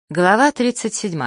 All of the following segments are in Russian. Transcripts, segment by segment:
Глава 37.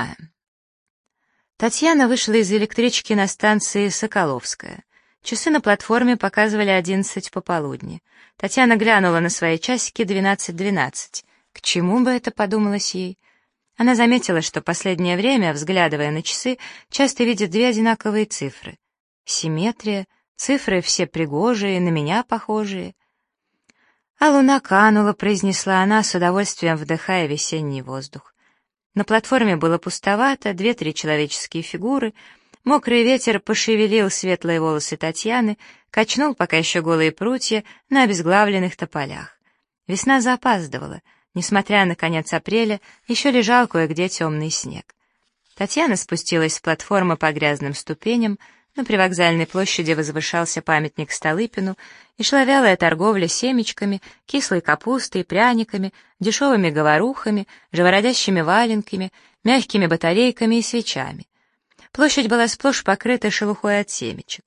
Татьяна вышла из электрички на станции Соколовская. Часы на платформе показывали 11 пополудни. Татьяна глянула на свои часики 12:12. К чему бы это, подумалось ей? Она заметила, что последнее время, взглядывая на часы, часто видит две одинаковые цифры. Симметрия, цифры все пригожие, на меня похожие. «А луна канула», — произнесла она, с удовольствием вдыхая весенний воздух. На платформе было пустовато, 2-3 человеческие фигуры, мокрый ветер пошевелил светлые волосы Татьяны, качнул пока еще голые прутья на обезглавленных тополях. Весна запаздывала, несмотря на конец апреля, еще лежал кое-где темный снег. Татьяна спустилась с платформы по грязным ступеням, на привокзальной площади возвышался памятник Столыпину, и шла вялая торговля семечками, кислой капустой, пряниками, дешевыми говорухами, живородящими валенками, мягкими батарейками и свечами. Площадь была сплошь покрыта шелухой от семечек.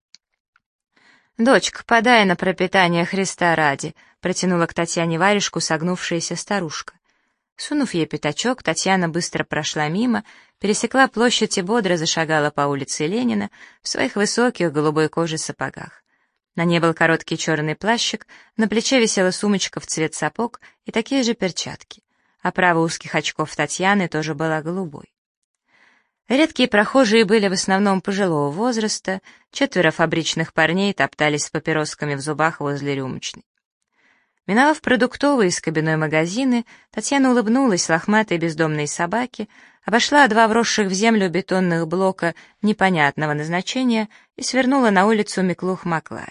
«Дочка, подай на пропитание Христа ради», — протянула к Татьяне варежку согнувшаяся старушка. Сунув ей пятачок, Татьяна быстро прошла мимо, пересекла площадь и бодро зашагала по улице Ленина в своих высоких голубой кожи сапогах. На ней был короткий черный плащик, на плече висела сумочка в цвет сапог и такие же перчатки. Оправа узких очков Татьяны тоже была голубой. Редкие прохожие были в основном пожилого возраста, 4 фабричных парней топтались с папиросками в зубах возле рюмочной. Миновав продуктовые и скобяной магазины, Татьяна улыбнулась лохматой бездомной собаке, обошла 2 вросших в землю бетонных блока непонятного назначения и свернула на улицу Миклух-Маклая.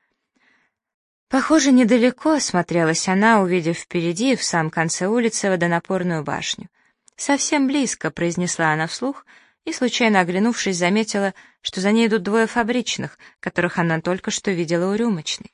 Похоже, недалеко осмотрелась она, увидев впереди, в самом конце улицы, водонапорную башню. «Совсем близко», — произнесла она вслух, и, случайно оглянувшись, заметила, что за ней идут 2 фабричных, которых она только что видела у рюмочной.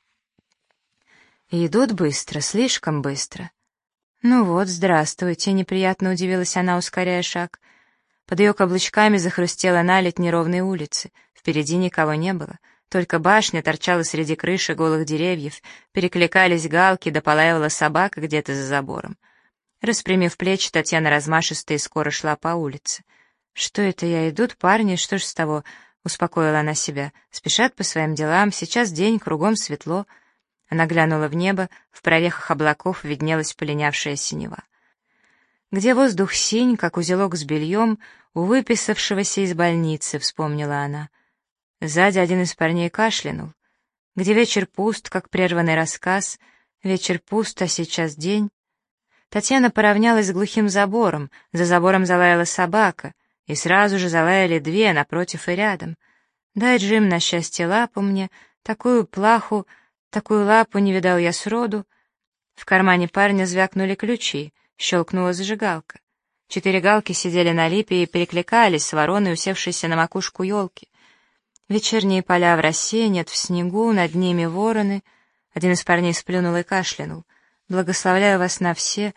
И идут быстро, слишком быстро. «Ну вот, здравствуйте», — неприятно удивилась она, ускоряя шаг. Под ее каблучками захрустела наледь неровной улицы. Впереди никого не было. Только башня торчала среди крыши голых деревьев, перекликались галки, да полаивала собака где-то за забором. Распрямив плечи, Татьяна размашисто и скоро шла по улице. «Что это я, идут парни, что ж с того?» — успокоила она себя. «Спешат по своим делам, сейчас день, кругом светло». Она глянула в небо, в прорехах облаков виднелась полинявшая синева. «Где воздух синь, как узелок с бельем, у выписавшегося из больницы», — вспомнила она. Сзади один из парней кашлянул. «Где вечер пуст, как прерванный рассказ, вечер пуст, а сейчас день». Татьяна поравнялась с глухим забором, за забором залаяла собака, и сразу же залаяли 2 напротив и рядом. «Дай, Джим, на счастье лапу мне, такую плаху, такую лапу не видал я сроду». В кармане парня звякнули ключи, щелкнула зажигалка. 4 галки сидели на липе и перекликались с вороной, усевшейся на макушку елки. Вечерние поля в росе, нет в снегу, над ними вороны. Один из парней сплюнул и кашлянул. «Благословляю вас на все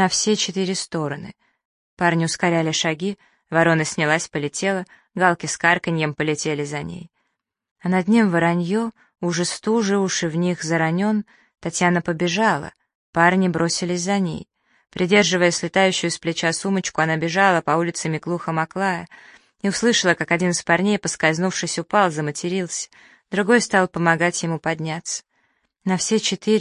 4 стороны». Парни ускоряли шаги, ворона снялась, полетела, галки с карканьем полетели за ней. А над ним воронье, уже стужи, уши в них заронен. Татьяна побежала, парни бросились за ней. Придерживая слетающую с плеча сумочку, она бежала по улице Миклуха-Маклая и услышала, как один из парней, поскользнувшись, упал, заматерился, другой стал помогать ему подняться. «На все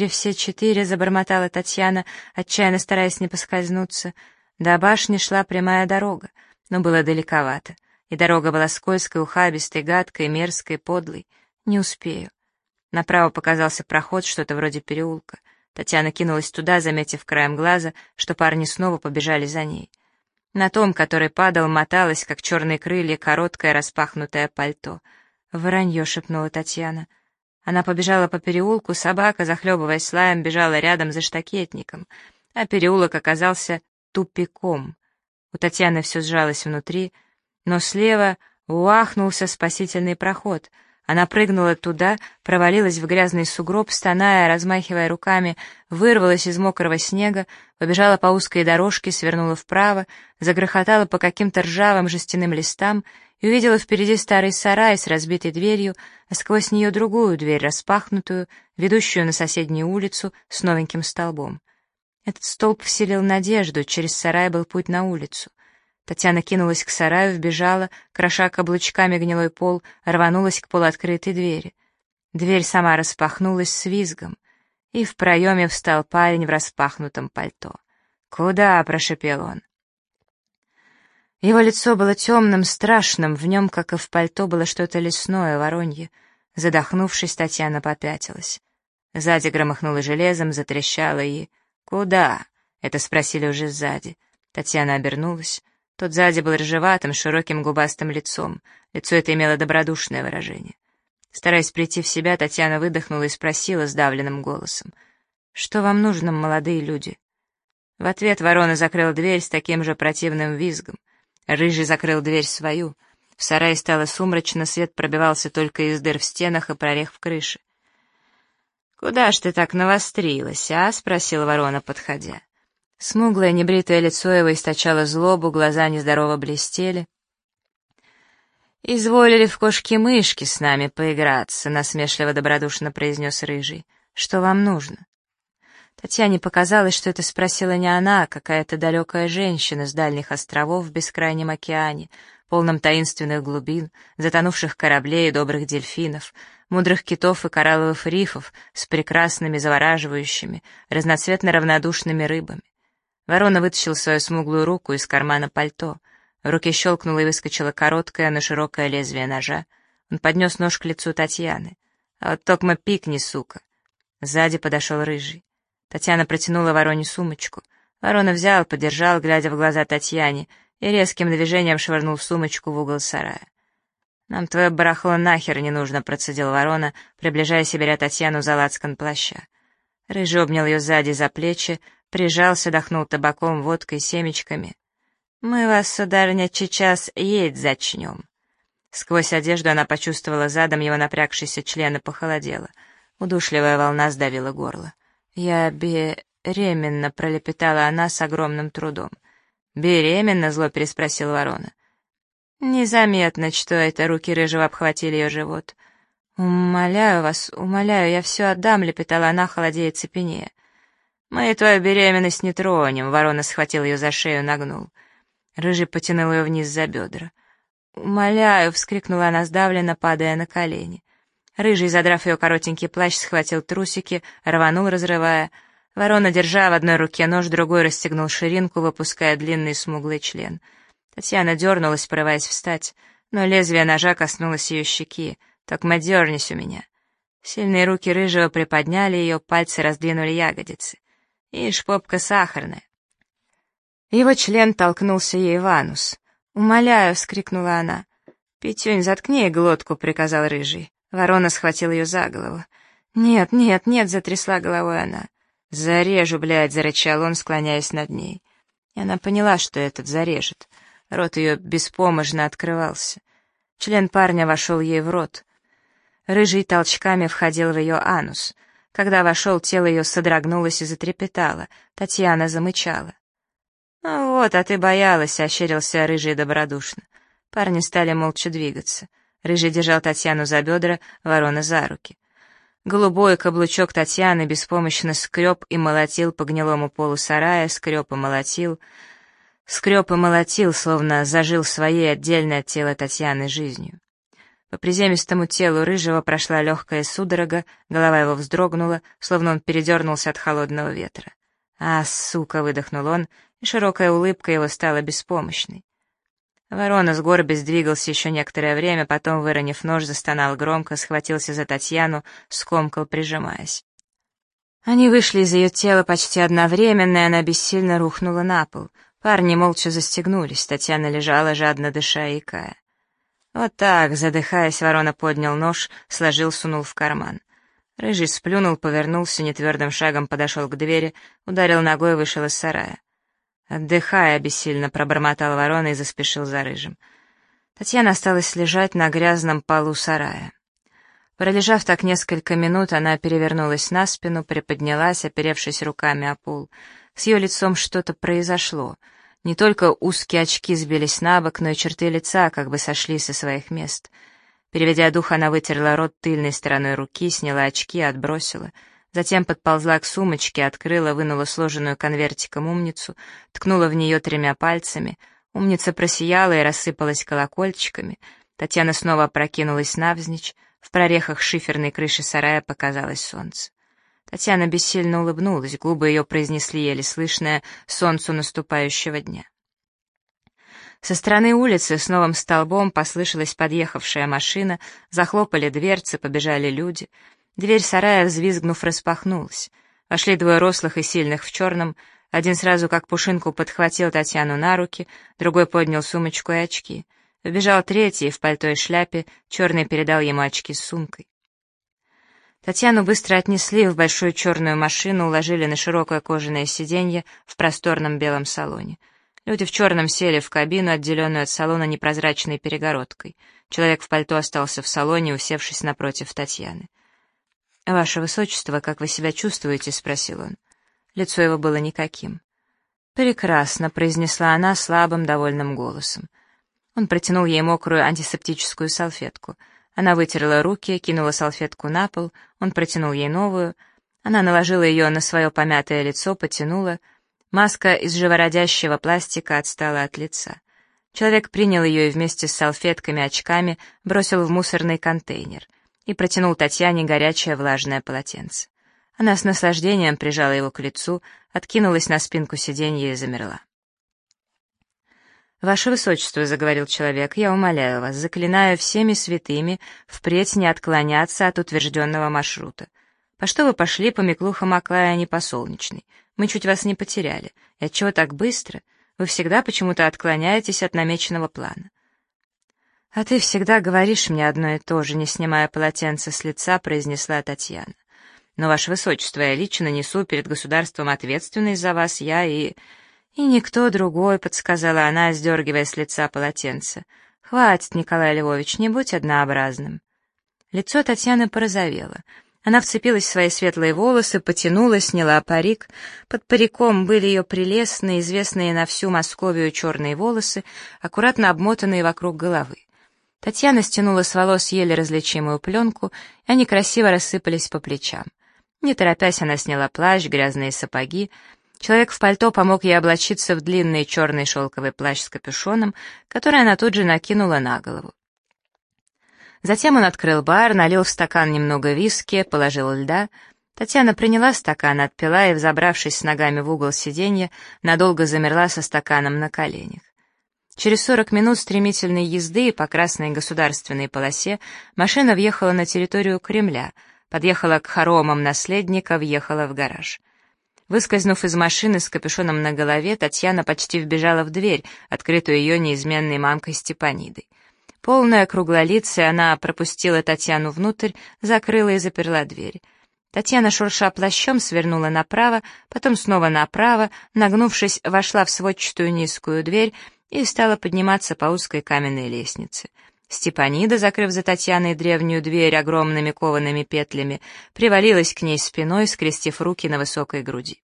4, забормотала Татьяна, отчаянно стараясь не поскользнуться. До башни шла прямая дорога, но было далековато, и дорога была скользкой, ухабистой, гадкой, мерзкой, подлой. Не успею. Направо показался проход, что-то вроде переулка. Татьяна кинулась туда, заметив краем глаза, что парни снова побежали за ней. На том, который падал, моталось, как черные крылья, короткое распахнутое пальто. «Воронье», — шепнула Татьяна. Она побежала по переулку, собака, захлебываясь лаем, бежала рядом за штакетником, а переулок оказался тупиком. У Татьяны все сжалось внутри, но слева уахнулся спасительный проход. Она прыгнула туда, провалилась в грязный сугроб, стоная, размахивая руками, вырвалась из мокрого снега, побежала по узкой дорожке, свернула вправо, загрохотала по каким-то ржавым жестяным листам и увидела впереди старый сарай с разбитой дверью, а сквозь нее другую дверь, распахнутую, ведущую на соседнюю улицу с новеньким столбом. Этот столб вселил надежду, через сарай был путь на улицу. Татьяна кинулась к сараю, вбежала, кроша каблучками гнилой пол, рванулась к полуоткрытой двери. Дверь сама распахнулась с визгом, и в проеме встал парень в распахнутом пальто. «Куда?» — прошепел он. Его лицо было темным, страшным, в нем, как и в пальто, было что-то лесное, воронье. Задохнувшись, Татьяна попятилась. Сзади громыхнуло железом, затрещало и... «Куда?» — это спросили уже сзади. Татьяна обернулась. Тот сзади был рыжеватым, широким губастым лицом. Лицо это имело добродушное выражение. Стараясь прийти в себя, Татьяна выдохнула и спросила сдавленным голосом: «Что вам нужно, молодые люди?» В ответ ворона закрыла дверь с таким же противным визгом. Рыжий закрыл дверь свою. В сарае стало сумрачно, свет пробивался только из дыр в стенах и прорех в крыше. «Куда ж ты так навострилась, а?» — спросила ворона, подходя. Смуглое небритое лицо его источало злобу, глаза нездорово блестели. «Изволили в кошки-мышки с нами поиграться», — насмешливо-добродушно произнес Рыжий. «Что вам нужно?» Татьяне показалось, что это спросила не она, а какая-то далекая женщина с дальних островов в бескрайнем океане, полном таинственных глубин, затонувших кораблей и добрых дельфинов, мудрых китов и коралловых рифов с прекрасными, завораживающими, разноцветно равнодушными рыбами. Ворона вытащил свою смуглую руку из кармана пальто. В руке щелкнуло и выскочило короткое, но широкое лезвие ножа. Он поднес нож к лицу Татьяны. «А вот токма пикни, сука!» Сзади подошел Рыжий. Татьяна протянула вороне сумочку. Ворона взял, подержал, глядя в глаза Татьяне, и резким движением швырнул сумочку в угол сарая. «Нам твое барахло нахер не нужно», — процедил ворона, приближаясь и беря Татьяну за лацкан плаща. Рыжий обнял ее сзади за плечи, прижался, дохнул табаком, водкой, семечками. «Мы вас, сударыня, сейчас есть зачнем». Сквозь одежду она почувствовала задом его напрягшийся член и похолодела. Удушливая волна сдавила горло. «Я беременна», — пролепетала она с огромным трудом. «Беременна?» — зло переспросил ворона. Незаметно, что это, руки Рыжего обхватили ее живот. «Умоляю вас, умоляю, я все отдам», — лепетала она, холодея и цепенея. «Мы твою беременность не тронем», — ворона схватил ее за шею, нагнул. Рыжий потянул ее вниз за бедра. «Умоляю!» — вскрикнула она сдавленно, падая на колени. Рыжий, задрав ее коротенький плащ, схватил трусики, рванул, разрывая. Ворона, держа в одной руке нож, другой расстегнул ширинку, выпуская длинный смуглый член. Татьяна дернулась, порываясь встать, но лезвие ножа коснулось ее щеки. «Токма дернись у меня!» Сильные руки Рыжего приподняли ее, пальцы раздвинули ягодицы. Ишь, попка сахарная. Его член толкнулся ей в анус. «Умоляю!» — вскрикнула она. «Петюнь, заткни ей глотку!» — приказал Рыжий. Ворона схватила ее за голову. «Нет, нет, нет!» — затрясла головой она. «Зарежу, блядь!» — зарычал он, склоняясь над ней. И она поняла, что этот зарежет. Рот ее беспомощно открывался. Член парня вошел ей в рот. Рыжий толчками входил в ее анус. Когда вошел, тело ее содрогнулось и затрепетало. Татьяна замычала. «Ну вот, а ты боялась», — ощерился Рыжий добродушно. Парни стали молча двигаться. Рыжий держал Татьяну за бедра, ворона за руки. Голубой каблучок Татьяны беспомощно скреб и молотил по гнилому полу сарая, скреб и молотил, словно зажил своей отдельной от тела Татьяны жизнью. По приземистому телу Рыжего прошла легкая судорога, голова его вздрогнула, словно он передернулся от холодного ветра. «А, сука!» — выдохнул он, и широкая улыбка его стала беспомощной. Ворона, сгорбясь, двигался еще некоторое время, потом, выронив нож, застонал громко, схватился за Татьяну, скомкал, прижимаясь. Они вышли из ее тела почти одновременно, и она бессильно рухнула на пол. Парни молча застегнулись, Татьяна лежала, жадно дыша и икая. Вот так, задыхаясь, ворона поднял нож, сложил, сунул в карман. Рыжий сплюнул, повернулся, нетвердым шагом подошел к двери, ударил ногой и вышел из сарая. «Отдыхай», — бессильно пробормотал ворона и заспешил за Рыжим. Татьяна осталась лежать на грязном полу сарая. Пролежав так несколько минут, она перевернулась на спину, приподнялась, оперевшись руками о пол. С ее лицом что-то произошло. Не только узкие очки сбились на бок, но и черты лица как бы сошли со своих мест. Переведя дух, она вытерла рот тыльной стороной руки, сняла очки, отбросила. Затем подползла к сумочке, открыла, вынула сложенную конвертиком умницу, ткнула в нее 3 пальцами. Умница просияла и рассыпалась колокольчиками. Татьяна снова опрокинулась навзничь. В прорехах шиферной крыши сарая показалось солнце. Татьяна бессильно улыбнулась, губы ее произнесли еле слышное «солнцу наступающего дня». Со стороны улицы с новым столбом послышалась подъехавшая машина, захлопали дверцы, побежали люди. Дверь сарая, взвизгнув, распахнулась. Вошли 2 рослых и сильных в черном. Один сразу как пушинку подхватил Татьяну на руки, другой поднял сумочку и очки. Вбежал 3-й в пальто и шляпе, черный передал ему очки с сумкой. Татьяну быстро отнесли в большую черную машину, уложили на широкое кожаное сиденье в просторном белом салоне. Люди в черном сели в кабину, отделенную от салона непрозрачной перегородкой. Человек в пальто остался в салоне, усевшись напротив Татьяны. «Ваше Высочество, как вы себя чувствуете?» — спросил он. Лицо его было никаким. «Прекрасно», — произнесла она слабым, довольным голосом. Он протянул ей мокрую антисептическую салфетку. Она вытерла руки, кинула салфетку на пол, он протянул ей новую. Она наложила ее на свое помятое лицо, потянула. Маска из живородящего пластика отстала от лица. Человек принял ее и вместе с салфетками, очками бросил в мусорный контейнер и протянул Татьяне горячее влажное полотенце. Она с наслаждением прижала его к лицу, откинулась на спинку сиденья и замерла. «Ваше Высочество», — заговорил человек, — «я умоляю вас, заклинаю всеми святыми впредь не отклоняться от утвержденного маршрута. По что вы пошли по Миклуха-Маклая, а не по Солнечной? Мы чуть вас не потеряли. И отчего так быстро? Вы всегда почему-то отклоняетесь от намеченного плана». «А ты всегда говоришь мне одно и то же», — не снимая полотенца с лица, произнесла Татьяна. «Но, Ваше Высочество, я лично несу перед государством ответственность за вас, я и никто другой», — подсказала она, сдергивая с лица полотенце. «Хватит, Николай Львович, не будь однообразным». Лицо Татьяны порозовело. Она вцепилась в свои светлые волосы, потянула, сняла парик. Под париком были ее прелестные, известные на всю Московию черные волосы, аккуратно обмотанные вокруг головы. Татьяна стянула с волос еле различимую пленку, и они красиво рассыпались по плечам. Не торопясь, она сняла плащ, грязные сапоги. Человек в пальто помог ей облачиться в длинный черный шелковый плащ с капюшоном, который она тут же накинула на голову. Затем он открыл бар, налил в стакан немного виски, положил льда. Татьяна приняла стакан, отпила и, взобравшись с ногами в угол сиденья, надолго замерла со стаканом на коленях. Через 40 минут стремительной езды по красной государственной полосе машина въехала на территорию Кремля, подъехала к хоромам наследника, въехала в гараж. Выскользнув из машины с капюшоном на голове, Татьяна почти вбежала в дверь, открытую ее неизменной мамкой Степанидой. Полная круглолицая, она пропустила Татьяну внутрь, закрыла и заперла дверь. Татьяна, шурша плащом, свернула направо, потом снова направо, нагнувшись, вошла в сводчатую низкую дверь и стала подниматься по узкой каменной лестнице. Степанида, закрыв за Татьяной древнюю дверь огромными коваными петлями, привалилась к ней спиной, скрестив руки на высокой груди.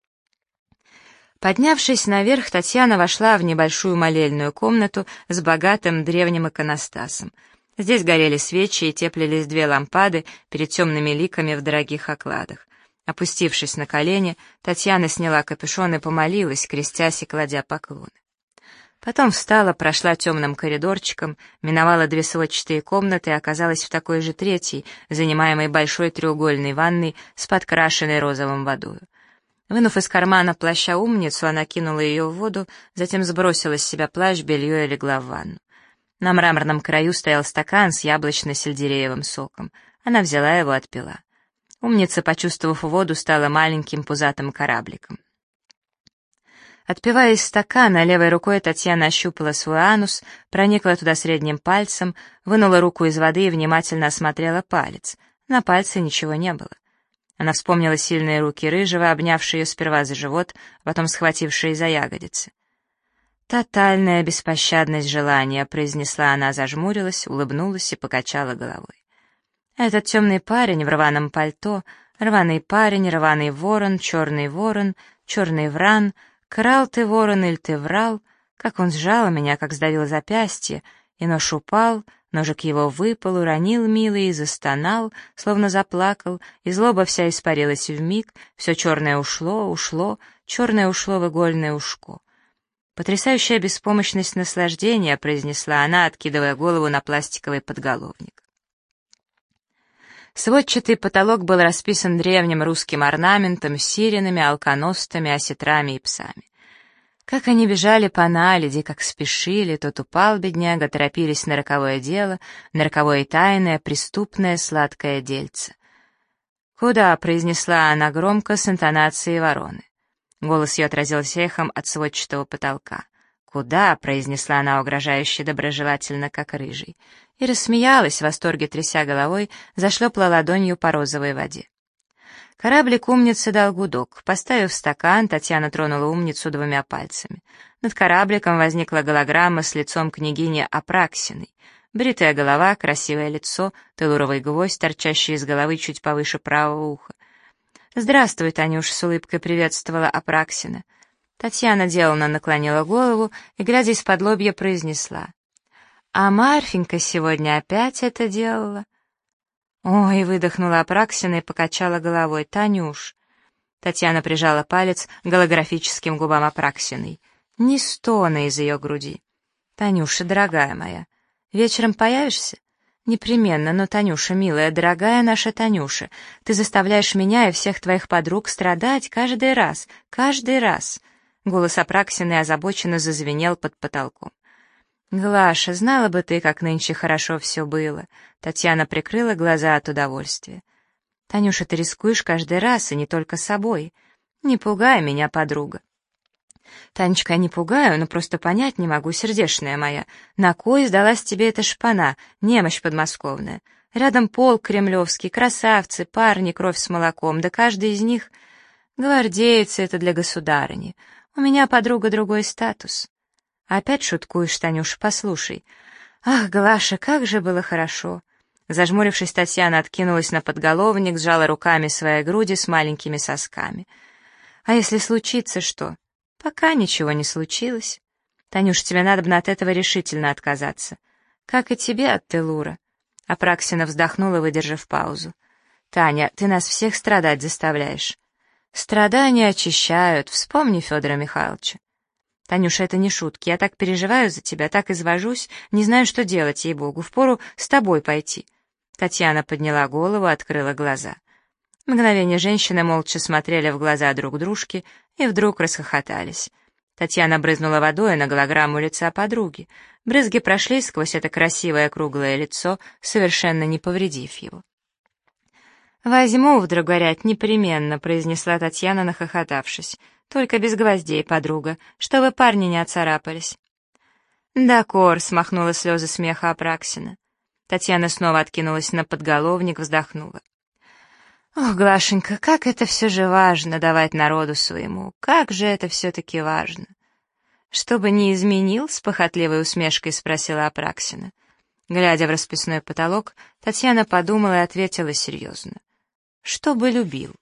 Поднявшись наверх, Татьяна вошла в небольшую молельную комнату с богатым древним иконостасом. Здесь горели свечи и теплились 2 лампады перед темными ликами в дорогих окладах. Опустившись на колени, Татьяна сняла капюшон и помолилась, крестясь и кладя поклоны. Потом встала, прошла темным коридорчиком, миновала 2 сводчатые комнаты и оказалась в такой же 3-й, занимаемой большой треугольной ванной с подкрашенной розовым водою. Вынув из кармана плаща умницу, она кинула ее в воду, затем сбросила с себя плащ, белье и легла в ванну. На мраморном краю стоял стакан с яблочно-сельдереевым соком. Она взяла его и отпила. Умница, почувствовав воду, стала маленьким пузатым корабликом. Отпивая из стакана, левой рукой Татьяна ощупала свой анус, проникла туда средним пальцем, вынула руку из воды и внимательно осмотрела палец. На пальце ничего не было. Она вспомнила сильные руки Рыжего, обнявшие ее сперва за живот, а потом схватившие за ягодицы. «Тотальная беспощадность желания», — произнесла она, зажмурилась, улыбнулась и покачала головой. Этот темный парень в рваном пальто, рваный парень, рваный ворон, черный вран, крал ты, ворон, иль ты врал, как он сжал меня, как сдавил запястье, и нож упал, Ножик его выпал, уронил милый и застонал, словно заплакал, и злоба вся испарилась вмиг, все черное ушло, черное ушло в игольное ушко. «Потрясающая беспомощность наслаждения», — произнесла она, откидывая голову на пластиковый подголовник. Сводчатый потолок был расписан древним русским орнаментом с сиренами, алконостами, осетрами и псами. Как они бежали по наледи, как спешили, тот упал, бедняга, торопились на роковое дело, на роковое тайное, преступное, сладкое дельце. «Куда?» — произнесла она громко с интонацией вороны. Голос ее отразился эхом от сводчатого потолка. «Куда?» — произнесла она угрожающе доброжелательно, как рыжий. И рассмеялась, в восторге тряся головой, зашлепла ладонью по розовой воде. Кораблик умницы дал гудок. Поставив стакан, Татьяна тронула умницу двумя пальцами. Над корабликом возникла голограмма с лицом княгини Апраксиной. Бритая голова, красивое лицо, телуровый гвоздь, торчащий из головы чуть повыше правого уха. «Здравствуй, Танюш», — с улыбкой приветствовала Апраксина. Татьяна деланно наклонила голову и, глядя из-под лобья, произнесла: «А Марфенька сегодня опять это делала?» «Ой», — выдохнула Апраксина и покачала головой. «Танюш». Татьяна прижала палец к голографическим губам Апраксиной. Ни стона из ее груди. «Танюша, дорогая моя, вечером появишься?» «Непременно, но, Танюша, милая, дорогая наша Танюша, ты заставляешь меня и всех твоих подруг страдать каждый раз, каждый раз». Голос Апраксины озабоченно зазвенел под потолком. «Глаша, знала бы ты, как нынче хорошо все было». Татьяна прикрыла глаза от удовольствия. «Танюша, ты рискуешь каждый раз, и не только собой. Не пугай меня, подруга». «Танечка, я не пугаю, но просто понять не могу, сердечная моя. На кой сдалась тебе эта шпана, немощь подмосковная? Рядом полк кремлевский, красавцы, парни, кровь с молоком, да каждый из них... Гвардейцы — это для государыни. У меня, подруга, другой статус». «Опять шуткуешь, Танюша, послушай». «Ах, Глаша, как же было хорошо!» Зажмурившись, Татьяна откинулась на подголовник, сжала руками свои груди с маленькими сосками. «А если случится что?» «Пока ничего не случилось. Танюш, тебе надо от этого решительно отказаться. Как и тебе от Телура». Апраксина вздохнула, выдержав паузу. «Таня, ты нас всех страдать заставляешь». «Страдания очищают, вспомни Федора Михайловича». «Танюша, это не шутки, я так переживаю за тебя, так извожусь, не знаю, что делать, ей-богу, впору с тобой пойти». Татьяна подняла голову, открыла глаза. Мгновение женщины молча смотрели в глаза друг дружке и вдруг расхохотались. Татьяна брызнула водой на голограмму лица подруги. Брызги прошли сквозь это красивое круглое лицо, совершенно не повредив его. «Возьму в Драгорять непременно», — произнесла Татьяна, нахохотавшись. «Только без гвоздей, подруга, чтобы парни не оцарапались». «Да, Кор», — смахнула слезы смеха Апраксина. Татьяна снова откинулась на подголовник, вздохнула. «Ох, Глашенька, как это все же важно давать народу своему, как же это все-таки важно!» «Чтобы не изменил?» — с похотливой усмешкой спросила Апраксина. Глядя в расписной потолок, Татьяна подумала и ответила серьезно. «Чтобы любил».